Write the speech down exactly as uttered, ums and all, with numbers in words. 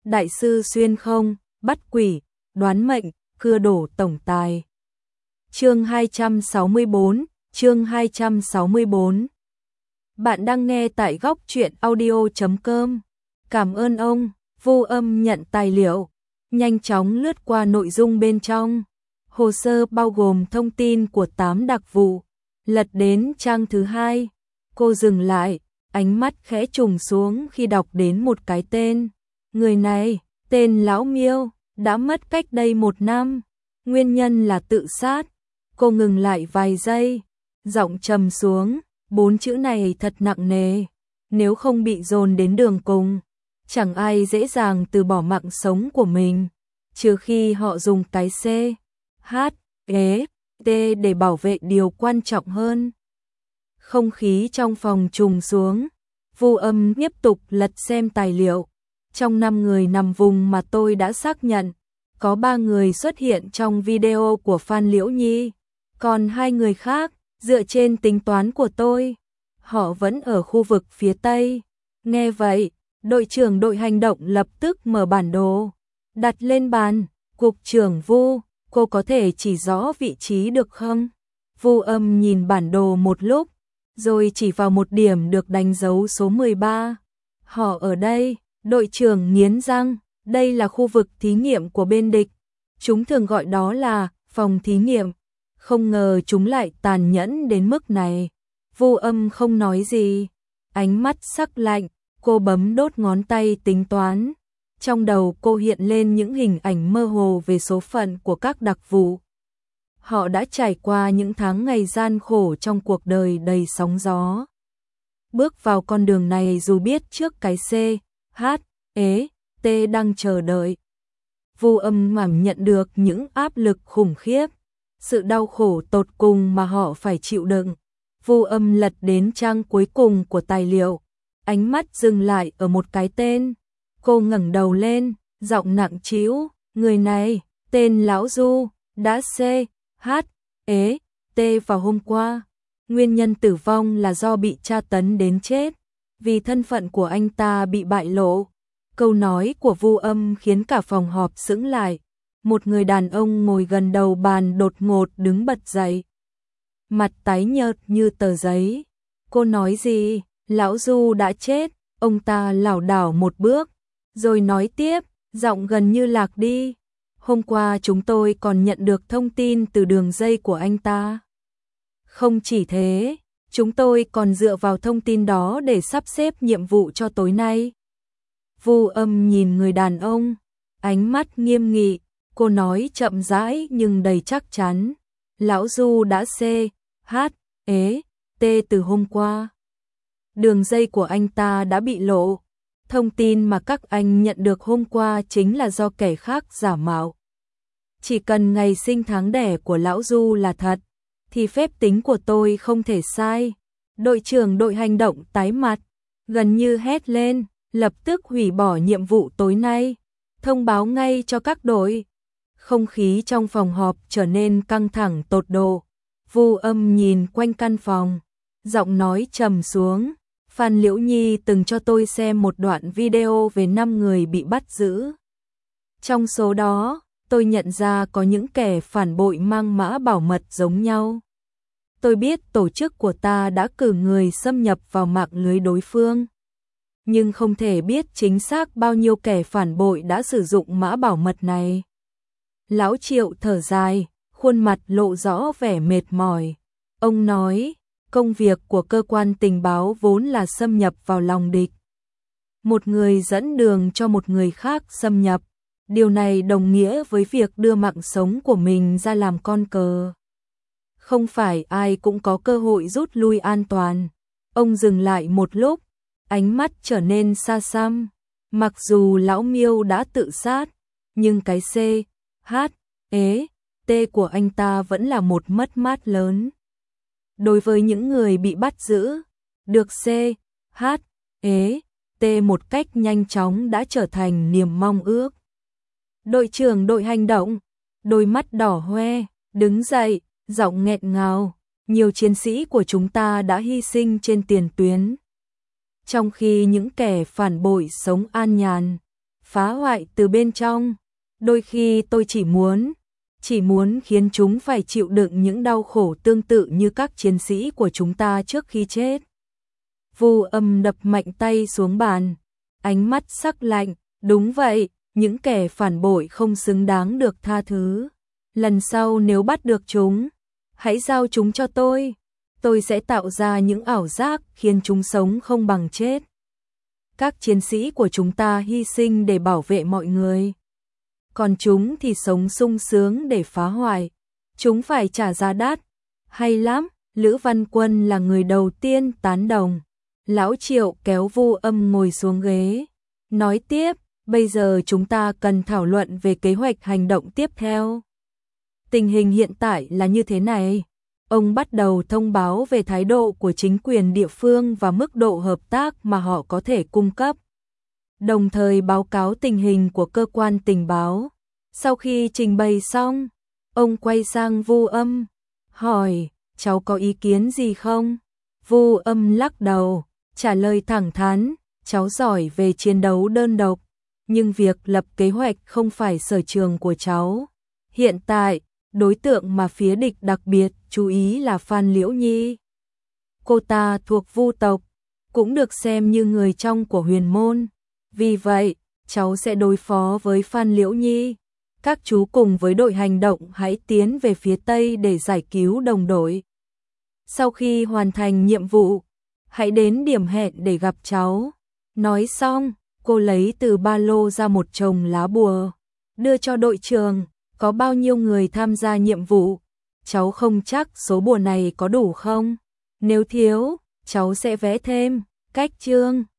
đại sư xuyên không, bắt quỷ, đoán mệnh, cưa đổ tổng tài. Chương hai trăm sáu mươi bốn, chương hai trăm sáu mươi bốn. Bạn đang nghe tại góc truyện audio chấm com. Cảm ơn ông. Vô Âm nhận tài liệu, nhanh chóng lướt qua nội dung bên trong. Hồ sơ bao gồm thông tin của tám đặc vụ. Lật đến trang thứ hai, cô dừng lại, ánh mắt khẽ trùng xuống khi đọc đến một cái tên. Người này, tên Lão Miêu, đã mất cách đây một năm. Nguyên nhân là tự sát. Cô ngừng lại vài giây, giọng trầm xuống, bốn chữ này thật nặng nề. Nếu không bị dồn đến đường cùng, chẳng ai dễ dàng từ bỏ mạng sống của mình, trừ khi họ dùng cái C, H, E, T để bảo vệ điều quan trọng hơn. Không khí trong phòng trùng xuống, Vô Âm tiếp tục lật xem tài liệu. Trong năm người nằm vùng mà tôi đã xác nhận, có ba người xuất hiện trong video của Phan Liễu Nhi, còn hai người khác, dựa trên tính toán của tôi, họ vẫn ở khu vực phía Tây. Nghe vậy, đội trưởng đội hành động lập tức mở bản đồ, đặt lên bàn. Cục trưởng Vu, cô có thể chỉ rõ vị trí được không? Vô Âm nhìn bản đồ một lúc, rồi chỉ vào một điểm được đánh dấu số mười ba. Họ ở đây. Đội trưởng nghiến răng, đây là khu vực thí nghiệm của bên địch. Chúng thường gọi đó là phòng thí nghiệm. Không ngờ chúng lại tàn nhẫn đến mức này. Vô Âm không nói gì, ánh mắt sắc lạnh, cô bấm đốt ngón tay tính toán. Trong đầu cô hiện lên những hình ảnh mơ hồ về số phận của các đặc vụ. Họ đã trải qua những tháng ngày gian khổ trong cuộc đời đầy sóng gió. Bước vào con đường này dù biết trước cái C, H, E, T đang chờ đợi. Vô Âm cảm nhận được những áp lực khủng khiếp, sự đau khổ tột cùng mà họ phải chịu đựng. Vô Âm lật đến trang cuối cùng của tài liệu, ánh mắt dừng lại ở một cái tên. Cô ngẩng đầu lên, giọng nặng trĩu, người này, tên Lão Du, đã C, H, E, T vào hôm qua. Nguyên nhân tử vong là do bị tra tấn đến chết, vì thân phận của anh ta bị bại lộ. Câu nói của Vô Âm khiến cả phòng họp sững lại. Một người đàn ông ngồi gần đầu bàn đột ngột đứng bật dậy, mặt tái nhợt như tờ giấy. Cô nói gì? Lão Du đã chết. Ông ta lảo đảo một bước, rồi nói tiếp, giọng gần như lạc đi. Hôm qua chúng tôi còn nhận được thông tin từ đường dây của anh ta. Không chỉ thế, chúng tôi còn dựa vào thông tin đó để sắp xếp nhiệm vụ cho tối nay. Vô Âm nhìn người đàn ông, ánh mắt nghiêm nghị, cô nói chậm rãi nhưng đầy chắc chắn. Lão Du đã C, H, E, T từ hôm qua. Đường dây của anh ta đã bị lộ. Thông tin mà các anh nhận được hôm qua chính là do kẻ khác giả mạo. Chỉ cần ngày sinh tháng đẻ của Lão Du là thật, thì phép tính của tôi không thể sai. Đội trưởng đội hành động tái mặt, gần như hét lên, lập tức hủy bỏ nhiệm vụ tối nay, thông báo ngay cho các đội. Không khí trong phòng họp trở nên căng thẳng tột độ. Vô Âm nhìn quanh căn phòng, giọng nói trầm xuống, Phan Liễu Nhi từng cho tôi xem một đoạn video về năm người bị bắt giữ. Trong số đó, tôi nhận ra có những kẻ phản bội mang mã bảo mật giống nhau. Tôi biết tổ chức của ta đã cử người xâm nhập vào mạng lưới đối phương, nhưng không thể biết chính xác bao nhiêu kẻ phản bội đã sử dụng mã bảo mật này. Lão Triệu thở dài, khuôn mặt lộ rõ vẻ mệt mỏi. Ông nói, công việc của cơ quan tình báo vốn là xâm nhập vào lòng địch. Một người dẫn đường cho một người khác xâm nhập. Điều này đồng nghĩa với việc đưa mạng sống của mình ra làm con cờ. Không phải ai cũng có cơ hội rút lui an toàn. Ông dừng lại một lúc, ánh mắt trở nên xa xăm. Mặc dù Lão Miêu đã tự sát, nhưng cái C, H, E, T của anh ta vẫn là một mất mát lớn. Đối với những người bị bắt giữ, được C, H, E, T một cách nhanh chóng đã trở thành niềm mong ước. Đội trưởng đội hành động, đôi mắt đỏ hoe, đứng dậy, giọng nghẹn ngào, nhiều chiến sĩ của chúng ta đã hy sinh trên tiền tuyến. Trong khi những kẻ phản bội sống an nhàn, phá hoại từ bên trong. Đôi khi tôi chỉ muốn, chỉ muốn khiến chúng phải chịu đựng những đau khổ tương tự như các chiến sĩ của chúng ta trước khi chết. Vu Âm đập mạnh tay xuống bàn, ánh mắt sắc lạnh, đúng vậy, những kẻ phản bội không xứng đáng được tha thứ. Lần sau nếu bắt được chúng, hãy giao chúng cho tôi. Tôi sẽ tạo ra những ảo giác khiến chúng sống không bằng chết. Các chiến sĩ của chúng ta hy sinh để bảo vệ mọi người. Còn chúng thì sống sung sướng để phá hoại. Chúng phải trả giá đắt. Hay lắm, Lữ Văn Quân là người đầu tiên tán đồng. Lão Triệu kéo Vu Âm ngồi xuống ghế. Nói tiếp, bây giờ chúng ta cần thảo luận về kế hoạch hành động tiếp theo. Tình hình hiện tại là như thế này. Ông bắt đầu thông báo về thái độ của chính quyền địa phương và mức độ hợp tác mà họ có thể cung cấp. Đồng thời báo cáo tình hình của cơ quan tình báo. Sau khi trình bày xong, ông quay sang Vu Âm, hỏi, cháu có ý kiến gì không? Vu Âm lắc đầu, trả lời thẳng thắn, cháu giỏi về chiến đấu đơn độc, nhưng việc lập kế hoạch không phải sở trường của cháu. Hiện tại, đối tượng mà phía địch đặc biệt chú ý là Phan Liễu Nhi. Cô ta thuộc Vu tộc, cũng được xem như người trong của Huyền môn. Vì vậy, cháu sẽ đối phó với Phan Liễu Nhi. Các chú cùng với đội hành động hãy tiến về phía Tây để giải cứu đồng đội. Sau khi hoàn thành nhiệm vụ, hãy đến điểm hẹn để gặp cháu. Nói xong, cô lấy từ ba lô ra một chồng lá bùa, đưa cho đội trưởng. Có bao nhiêu người tham gia nhiệm vụ? Cháu không chắc số bùa này có đủ không? Nếu thiếu, cháu sẽ vẽ thêm. Cách chương